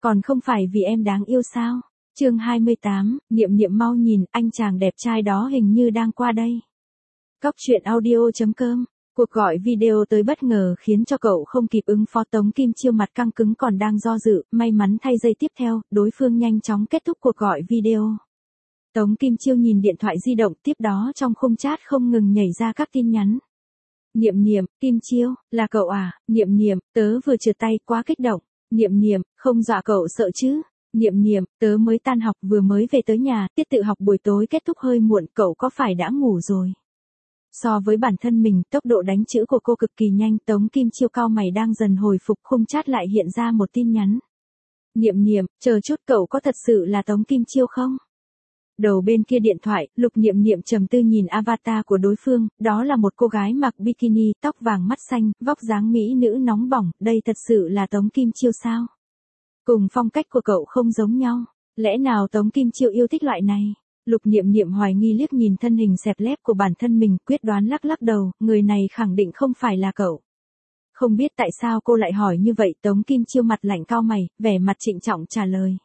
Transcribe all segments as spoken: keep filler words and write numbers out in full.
Còn không phải vì em đáng yêu sao? Chương hai mươi tám, Niệm Niệm mau nhìn, anh chàng đẹp trai đó hình như đang qua đây. Cóc truyện audio chấm com. Cuộc gọi video tới bất ngờ khiến cho cậu không kịp ứng phó. Tống Kim Chiêu mặt căng cứng còn đang do dự, may mắn thay giây tiếp theo, đối phương nhanh chóng kết thúc cuộc gọi video. Tống Kim Chiêu nhìn điện thoại di động, tiếp đó trong khung chat không ngừng nhảy ra các tin nhắn. Niệm Niệm, Kim Chiêu, là cậu à? Niệm Niệm, tớ vừa trượt tay, quá kích động. Niệm Niệm, không dọa cậu sợ chứ? Niệm Niệm, tớ mới tan học vừa mới về tới nhà, tiết tự học buổi tối kết thúc hơi muộn, cậu có phải đã ngủ rồi? So với bản thân mình, tốc độ đánh chữ của cô cực kỳ nhanh. Tống Kim Chiêu cau mày đang dần hồi phục, khung chat lại hiện ra một tin nhắn. Niệm Niệm, chờ chút, cậu có thật sự là Tống Kim Chiêu không? Đầu bên kia điện thoại, Lục Niệm Niệm trầm tư nhìn avatar của đối phương, đó là một cô gái mặc bikini, tóc vàng mắt xanh, vóc dáng mỹ nữ nóng bỏng, đây thật sự là Tống Kim Chiêu sao? Cùng phong cách của cậu không giống nhau, lẽ nào Tống Kim Chiêu yêu thích loại này? Lục Niệm Niệm hoài nghi liếc nhìn thân hình xẹp lép của bản thân mình, quyết đoán lắc lắc đầu, người này khẳng định không phải là cậu. Không biết tại sao cô lại hỏi như vậy, Tống Kim Chiêu mặt lạnh cau mày, vẻ mặt trịnh trọng trả lời.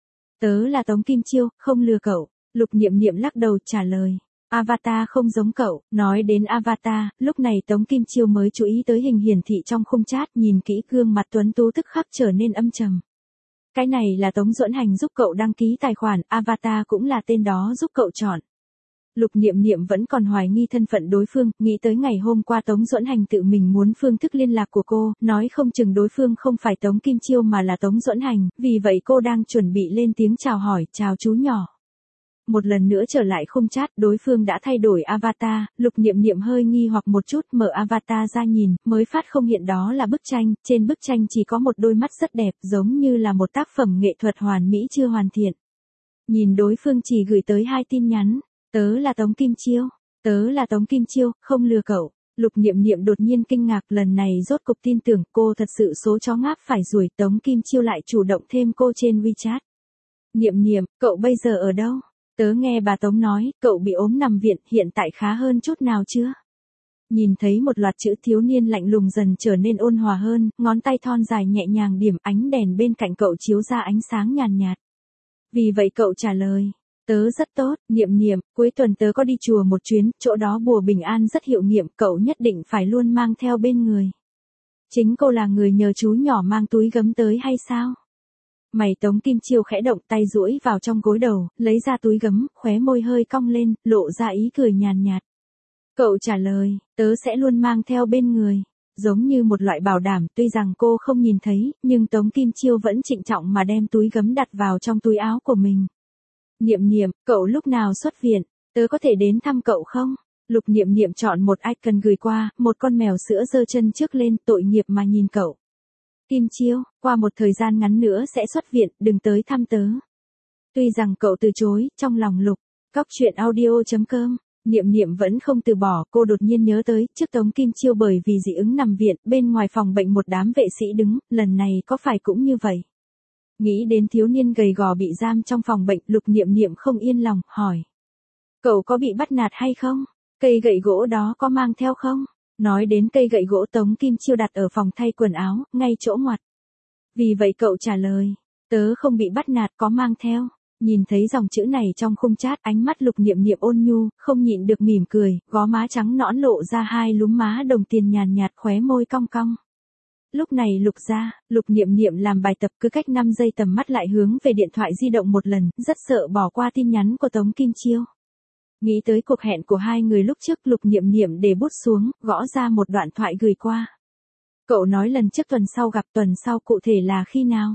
Tớ là Tống Kim Chiêu, không lừa cậu. Lục Niệm Niệm lắc đầu trả lời. Avatar không giống cậu. Nói đến avatar, lúc này Tống Kim Chiêu mới chú ý tới hình hiển thị trong khung chat, nhìn kỹ gương mặt tuấn tú tức khắc trở nên âm trầm. Cái này là Tống Duẫn Hành giúp cậu đăng ký tài khoản, avatar cũng là tên đó giúp cậu chọn. Lục Niệm Niệm vẫn còn hoài nghi thân phận đối phương, nghĩ tới ngày hôm qua Tống Duẫn Hành tự mình muốn phương thức liên lạc của cô, nói không chừng đối phương không phải Tống Kim Chiêu mà là Tống Duẫn Hành, vì vậy cô đang chuẩn bị lên tiếng chào hỏi, chào chú nhỏ. Một lần nữa trở lại khung chat, đối phương đã thay đổi avatar, Lục Niệm Niệm hơi nghi hoặc một chút, mở avatar ra nhìn, mới phát không hiện đó là bức tranh, trên bức tranh chỉ có một đôi mắt rất đẹp, giống như là một tác phẩm nghệ thuật hoàn mỹ chưa hoàn thiện. Nhìn đối phương chỉ gửi tới hai tin nhắn, tớ là Tống Kim Chiêu, tớ là Tống Kim Chiêu, không lừa cậu. Lục Niệm Niệm đột nhiên kinh ngạc, lần này rốt cục tin tưởng, cô thật sự số chó ngáp phải ruồi, Tống Kim Chiêu lại chủ động thêm cô trên WeChat. Niệm Niệm, cậu bây giờ ở đâu? Tớ nghe bà Tống nói, cậu bị ốm nằm viện, hiện tại khá hơn chút nào chưa? Nhìn thấy một loạt chữ thiếu niên lạnh lùng dần trở nên ôn hòa hơn, ngón tay thon dài nhẹ nhàng điểm, ánh đèn bên cạnh cậu chiếu ra ánh sáng nhàn nhạt. Vì vậy cậu trả lời, tớ rất tốt. Niệm Niệm, cuối tuần tớ có đi chùa một chuyến, chỗ đó bùa bình an rất hiệu nghiệm, cậu nhất định phải luôn mang theo bên người. Chính cô là người nhờ chú nhỏ mang túi gấm tới hay sao? Mày Tống Kim Chiêu khẽ động, tay duỗi vào trong gối đầu, lấy ra túi gấm, khóe môi hơi cong lên, lộ ra ý cười nhàn nhạt. Cậu trả lời, tớ sẽ luôn mang theo bên người, giống như một loại bảo đảm. Tuy rằng cô không nhìn thấy, nhưng Tống Kim Chiêu vẫn trịnh trọng mà đem túi gấm đặt vào trong túi áo của mình. Niệm Niệm, cậu lúc nào xuất viện, tớ có thể đến thăm cậu không? Lục Niệm Niệm chọn một icon gửi qua, một con mèo sữa giơ chân trước lên, tội nghiệp mà nhìn cậu. Kim Chiêu, qua một thời gian ngắn nữa sẽ xuất viện, đừng tới thăm tớ. Tuy rằng cậu từ chối, trong lòng Lục, cóc truyện audio chấm com, Niệm Niệm vẫn không từ bỏ, cô đột nhiên nhớ tới, trước Tống Kim Chiêu bởi vì dị ứng nằm viện, bên ngoài phòng bệnh một đám vệ sĩ đứng, lần này có phải cũng như vậy? Nghĩ đến thiếu niên gầy gò bị giam trong phòng bệnh, Lục Niệm Niệm không yên lòng, hỏi. Cậu có bị bắt nạt hay không? Cây gậy gỗ đó có mang theo không? Nói đến cây gậy gỗ Tống Kim Chiêu đặt ở phòng thay quần áo, ngay chỗ ngoặt. Vì vậy cậu trả lời, tớ không bị bắt nạt, có mang theo. Nhìn thấy dòng chữ này trong khung chat, ánh mắt Lục Niệm Niệm ôn nhu, không nhịn được mỉm cười, gò má trắng nõn lộ ra hai lúm má đồng tiền nhàn nhạt, khóe môi cong cong. Lúc này Lục ra, Lục Niệm Niệm làm bài tập, cứ cách năm giây tầm mắt lại hướng về điện thoại di động một lần, rất sợ bỏ qua tin nhắn của Tống Kim Chiêu. Nghĩ tới cuộc hẹn của hai người lúc trước, Lục Niệm Niệm để bút xuống, gõ ra một đoạn thoại gửi qua. Cậu nói lần trước tuần sau gặp, tuần sau cụ thể là khi nào?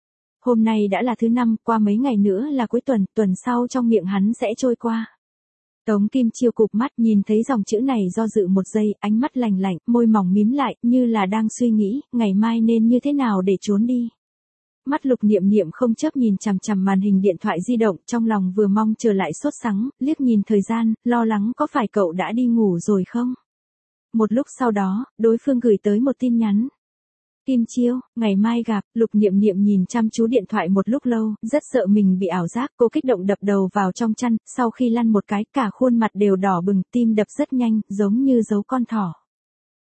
Hôm nay đã là thứ năm, qua mấy ngày nữa là cuối tuần, tuần sau trong miệng hắn sẽ trôi qua. Tống Kim Chiêu cụp mắt, nhìn thấy dòng chữ này do dự một giây, ánh mắt lành lạnh, môi mỏng mím lại, như là đang suy nghĩ, ngày mai nên như thế nào để trốn đi. Mắt Lục Niệm Niệm không chớp nhìn chằm chằm màn hình điện thoại di động, trong lòng vừa mong chờ lại sốt sắng, liếc nhìn thời gian, lo lắng có phải cậu đã đi ngủ rồi không? Một lúc sau đó, đối phương gửi tới một tin nhắn. Kim Chiêu, ngày mai gặp. Lục Niệm Niệm nhìn chăm chú điện thoại một lúc lâu, rất sợ mình bị ảo giác, cô kích động đập đầu vào trong chăn, sau khi lăn một cái, cả khuôn mặt đều đỏ bừng, tim đập rất nhanh, giống như dấu con thỏ.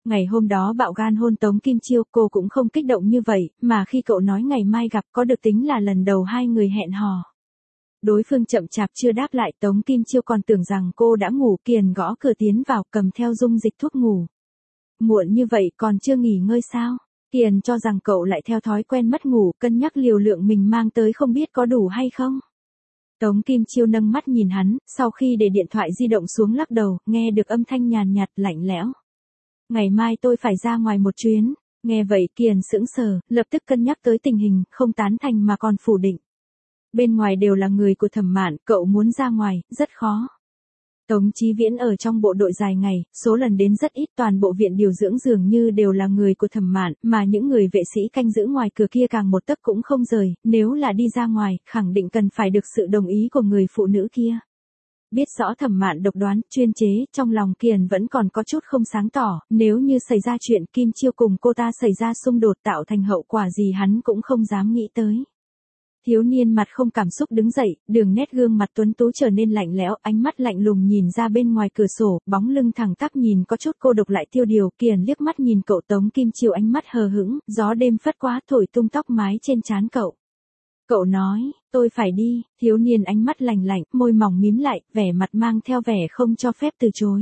Ngày hôm đó bạo gan hôn Tống Kim Chiêu, cô cũng không kích động như vậy, mà khi cậu nói ngày mai gặp có được tính là lần đầu hai người hẹn hò. Đối phương chậm chạp chưa đáp lại, Tống Kim Chiêu còn tưởng rằng cô đã ngủ, Kiền gõ cửa tiến vào cầm theo dung dịch thuốc ngủ. Muộn như vậy còn chưa nghỉ ngơi sao? Kiền cho rằng cậu lại theo thói quen mất ngủ, cân nhắc liều lượng mình mang tới không biết có đủ hay không. Tống Kim Chiêu nâng mắt nhìn hắn, sau khi để điện thoại di động xuống lắc đầu, nghe được âm thanh nhàn nhạt lạnh lẽo. Ngày mai tôi phải ra ngoài một chuyến. Nghe vậy Kiền sững sờ, lập tức cân nhắc tới tình hình, không tán thành mà còn phủ định. Bên ngoài đều là người của Thẩm Mạn, cậu muốn ra ngoài, rất khó. Tống Chí Viễn ở trong bộ đội dài ngày, số lần đến rất ít, toàn bộ viện điều dưỡng dường như đều là người của Thẩm Mạn, mà những người vệ sĩ canh giữ ngoài cửa kia càng một tấc cũng không rời, nếu là đi ra ngoài, khẳng định cần phải được sự đồng ý của người phụ nữ kia. Biết rõ Thẩm Mạn độc đoán, chuyên chế, trong lòng Kiền vẫn còn có chút không sáng tỏ, nếu như xảy ra chuyện Kim Chiêu cùng cô ta xảy ra xung đột tạo thành hậu quả gì hắn cũng không dám nghĩ tới. Thiếu niên mặt không cảm xúc đứng dậy, đường nét gương mặt tuấn tú trở nên lạnh lẽo, ánh mắt lạnh lùng nhìn ra bên ngoài cửa sổ, bóng lưng thẳng tắp nhìn có chút cô độc lại tiêu điều. Kiền liếc mắt nhìn cậu Tống Kim Chiêu, ánh mắt hờ hững, gió đêm phất quá thổi tung tóc mái trên trán cậu. Cậu nói, tôi phải đi. Thiếu niên ánh mắt lạnh lạnh, môi mỏng mím lại, vẻ mặt mang theo vẻ không cho phép từ chối.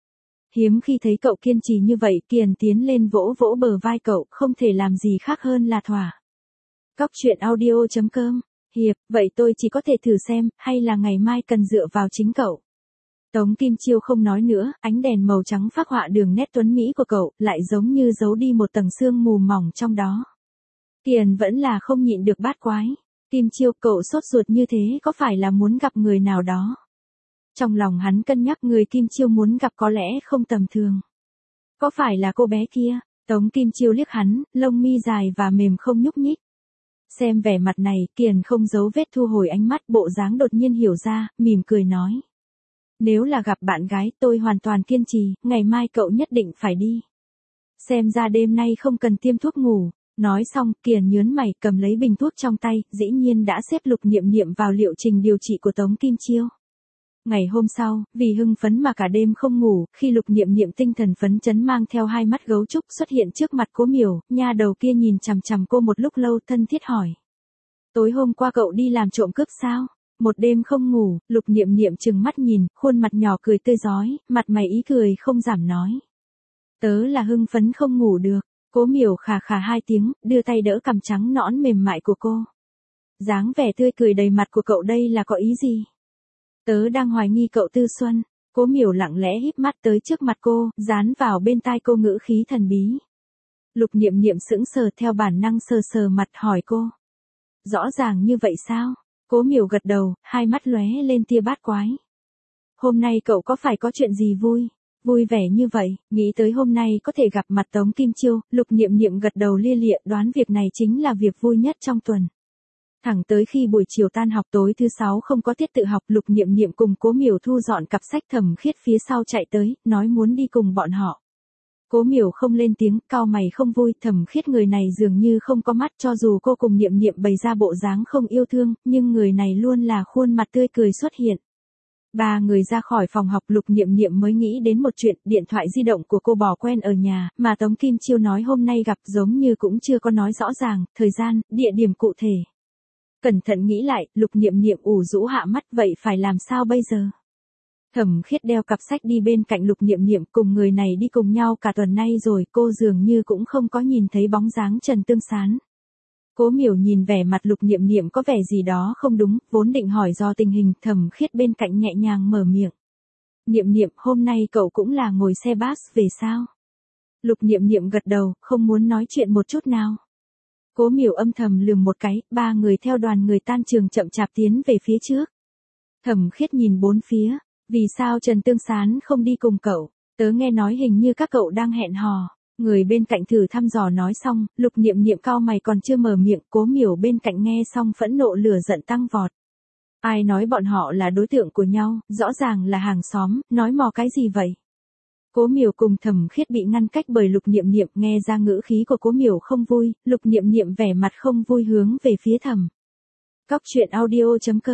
Hiếm khi thấy cậu kiên trì như vậy, Kiền tiến lên vỗ vỗ bờ vai cậu, không thể làm gì khác hơn là thỏa. Cóc truyện audio chấm com, Hiệp, vậy tôi chỉ có thể thử xem, hay là ngày mai cần dựa vào chính cậu. Tống Kim Chiêu không nói nữa, ánh đèn màu trắng phác họa đường nét tuấn mỹ của cậu, lại giống như giấu đi một tầng sương mù mỏng trong đó. Kiền vẫn là không nhịn được bát quái. Kim Chiêu, cậu sốt ruột như thế có phải là muốn gặp người nào đó? Trong lòng hắn cân nhắc người Kim Chiêu muốn gặp có lẽ không tầm thường. Có phải là cô bé kia? Tống Kim Chiêu liếc hắn, lông mi dài và mềm không nhúc nhích. Xem vẻ mặt này, Kiền không giấu vết thu hồi ánh mắt, bộ dáng đột nhiên hiểu ra, mỉm cười nói. Nếu là gặp bạn gái, tôi hoàn toàn kiên trì, ngày mai cậu nhất định phải đi. Xem ra đêm nay không cần tiêm thuốc ngủ. Nói xong, Kiền nhớn mày, cầm lấy bình thuốc trong tay, dĩ nhiên đã xếp Lục Niệm Niệm vào liệu trình điều trị của Tống Kim Chiêu. Ngày hôm sau, vì hưng phấn mà cả đêm không ngủ, khi Lục Niệm Niệm tinh thần phấn chấn mang theo hai mắt gấu trúc xuất hiện trước mặt Cố Miểu, nha đầu kia nhìn chằm chằm cô một lúc lâu, thân thiết hỏi. Tối hôm qua cậu đi làm trộm cướp sao? Một đêm không ngủ, Lục Niệm Niệm trừng mắt nhìn, khuôn mặt nhỏ cười tươi rói, mặt mày ý cười không giảm nói. Tớ là hưng phấn không ngủ được. Cố Miểu khà khà hai tiếng, đưa tay đỡ cằm trắng nõn mềm mại của cô. Dáng vẻ tươi cười đầy mặt của cậu đây là có ý gì? Tớ đang hoài nghi cậu tư xuân. Cố Miểu lặng lẽ híp mắt tới trước mặt cô, dán vào bên tai cô ngữ khí thần bí. Lục Niệm Niệm sững sờ, theo bản năng sờ sờ mặt hỏi cô. Rõ ràng như vậy sao? Cố Miểu gật đầu, hai mắt lóe lên tia bát quái. Hôm nay cậu có phải có chuyện gì vui? Vui vẻ như vậy, nghĩ tới hôm nay có thể gặp mặt Tống Kim Chiêu, Lục Niệm Niệm gật đầu lia lịa, đoán việc này chính là việc vui nhất trong tuần. Thẳng tới khi buổi chiều tan học tối thứ sáu không có tiết tự học, Lục Niệm Niệm cùng Cố Miểu thu dọn cặp sách, Thẩm Khiết phía sau chạy tới, nói muốn đi cùng bọn họ. Cố Miểu không lên tiếng, cau mày không vui, Thẩm Khiết người này dường như không có mắt, cho dù cô cùng Niệm Niệm bày ra bộ dáng không yêu thương, nhưng người này luôn là khuôn mặt tươi cười xuất hiện. Ba người ra khỏi phòng học, Lục Niệm Niệm mới nghĩ đến một chuyện, điện thoại di động của cô bỏ quên ở nhà, mà Tống Kim Chiêu nói hôm nay gặp giống như cũng chưa có nói rõ ràng, thời gian, địa điểm cụ thể. Cẩn thận nghĩ lại, Lục Niệm Niệm ủ rũ hạ mắt, vậy phải làm sao bây giờ? Thẩm Khiết đeo cặp sách đi bên cạnh Lục Niệm Niệm, cùng người này đi cùng nhau cả tuần nay rồi, cô dường như cũng không có nhìn thấy bóng dáng Trần Tương Sán. Cố Miểu nhìn vẻ mặt Lục Niệm Niệm có vẻ gì đó không đúng, vốn định hỏi do tình hình, Thẩm Khiết bên cạnh nhẹ nhàng mở miệng. Niệm Niệm, hôm nay cậu cũng là ngồi xe bus về sao? Lục Niệm Niệm gật đầu, không muốn nói chuyện một chút nào. Cố Miểu âm thầm lườm một cái, ba người theo đoàn người tan trường chậm chạp tiến về phía trước. Thẩm Khiết nhìn bốn phía, vì sao Trần Tương Sán không đi cùng cậu? Tớ nghe nói hình như các cậu đang hẹn hò. Người bên cạnh thử thăm dò nói xong, Lục Niệm Niệm cau mày còn chưa mở miệng, Cố Miểu bên cạnh nghe xong phẫn nộ lửa giận tăng vọt. Ai nói bọn họ là đối tượng của nhau, rõ ràng là hàng xóm, nói mò cái gì vậy? Cố Miểu cùng Thẩm Khiết bị ngăn cách bởi Lục Niệm Niệm, nghe ra ngữ khí của Cố Miểu không vui, Lục Niệm Niệm vẻ mặt không vui hướng về phía Thẩm. Cóc truyện audio chấm com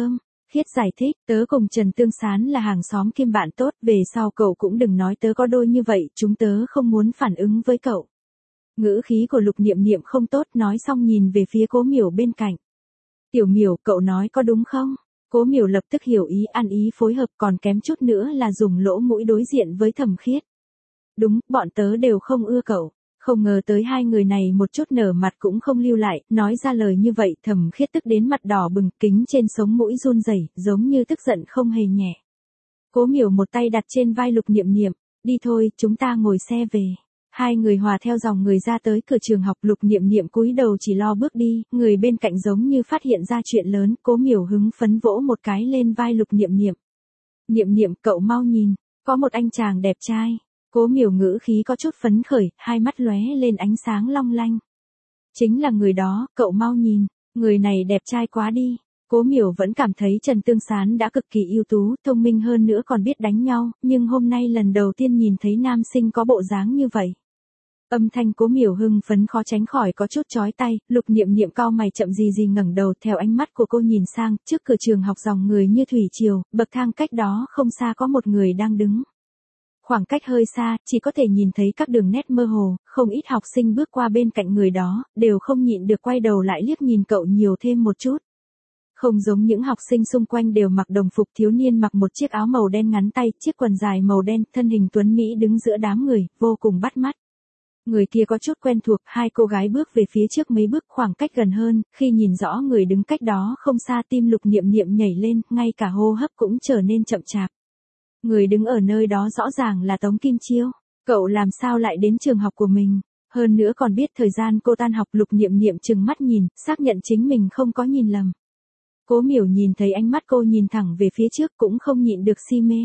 Khiết giải thích, tớ cùng Trần Tương Sán là hàng xóm kiêm bạn tốt, về sau cậu cũng đừng nói tớ có đôi như vậy, chúng tớ không muốn phản ứng với cậu. Ngữ khí của Lục Niệm Niệm không tốt, nói xong nhìn về phía Cố Miểu bên cạnh. Tiểu Miểu, cậu nói có đúng không? Cố Miểu lập tức hiểu ý, ăn ý phối hợp, còn kém chút nữa là dùng lỗ mũi đối diện với Thẩm Khiết. Đúng, bọn tớ đều không ưa cậu. Không ngờ tới hai người này một chút nở mặt cũng không lưu lại, nói ra lời như vậy, Thẩm Khiết tức đến mặt đỏ bừng, kính trên sống mũi run rẩy, giống như tức giận không hề nhẹ. Cố Miểu một tay đặt trên vai Lục Niệm Niệm, đi thôi, chúng ta ngồi xe về. Hai người hòa theo dòng người ra tới cửa trường học, Lục Niệm Niệm cúi đầu chỉ lo bước đi, người bên cạnh giống như phát hiện ra chuyện lớn, Cố Miểu hứng phấn vỗ một cái lên vai Lục Niệm Niệm. Niệm Niệm, cậu mau nhìn, có một anh chàng đẹp trai. Cố Miểu ngữ khí có chút phấn khởi, hai mắt lóe lên ánh sáng long lanh. Chính là người đó, cậu mau nhìn, người này đẹp trai quá đi. Cố Miểu vẫn cảm thấy Trần Tương Sán đã cực kỳ ưu tú, thông minh hơn nữa còn biết đánh nhau, nhưng hôm nay lần đầu tiên nhìn thấy nam sinh có bộ dáng như vậy. Âm thanh Cố Miểu hưng phấn khó tránh khỏi có chút chói tai, Lục Niệm Niệm cau mày chậm gì gì ngẩng đầu, theo ánh mắt của cô nhìn sang, trước cửa trường học dòng người như thủy triều, bậc thang cách đó không xa có một người đang đứng. Khoảng cách hơi xa, chỉ có thể nhìn thấy các đường nét mơ hồ, không ít học sinh bước qua bên cạnh người đó, đều không nhịn được quay đầu lại liếc nhìn cậu nhiều thêm một chút. Không giống những học sinh xung quanh đều mặc đồng phục, thiếu niên mặc một chiếc áo màu đen ngắn tay, chiếc quần dài màu đen, thân hình tuấn mỹ đứng giữa đám người, vô cùng bắt mắt. Người kia có chút quen thuộc, hai cô gái bước về phía trước mấy bước, khoảng cách gần hơn, khi nhìn rõ người đứng cách đó không xa, tim Lục Niệm Niệm nhảy lên, ngay cả hô hấp cũng trở nên chậm chạp. Người đứng ở nơi đó rõ ràng là Tống Kim Chiêu, cậu làm sao lại đến trường học của mình, hơn nữa còn biết thời gian cô tan học. Lục Niệm Niệm trừng mắt nhìn, xác nhận chính mình không có nhìn lầm. Cố Miểu nhìn thấy ánh mắt cô nhìn thẳng về phía trước cũng không nhịn được si mê.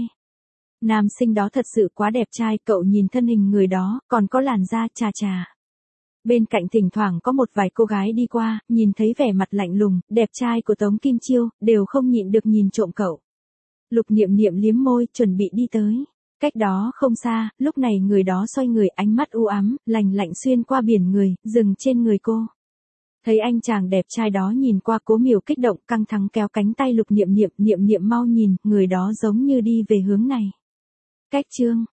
Nam sinh đó thật sự quá đẹp trai, cậu nhìn thân hình người đó, còn có làn da chà chà. Bên cạnh thỉnh thoảng có một vài cô gái đi qua, nhìn thấy vẻ mặt lạnh lùng, đẹp trai của Tống Kim Chiêu, đều không nhịn được nhìn trộm cậu. Lục Niệm Niệm liếm môi, chuẩn bị đi tới. Cách đó không xa, lúc này người đó xoay người, ánh mắt u ám, lạnh lạnh xuyên qua biển người, dừng trên người cô. Thấy anh chàng đẹp trai đó nhìn qua, Cố Miểu kích động, căng thẳng kéo cánh tay Lục Niệm Niệm, Niệm Niệm mau nhìn, người đó giống như đi về hướng này. Cách chương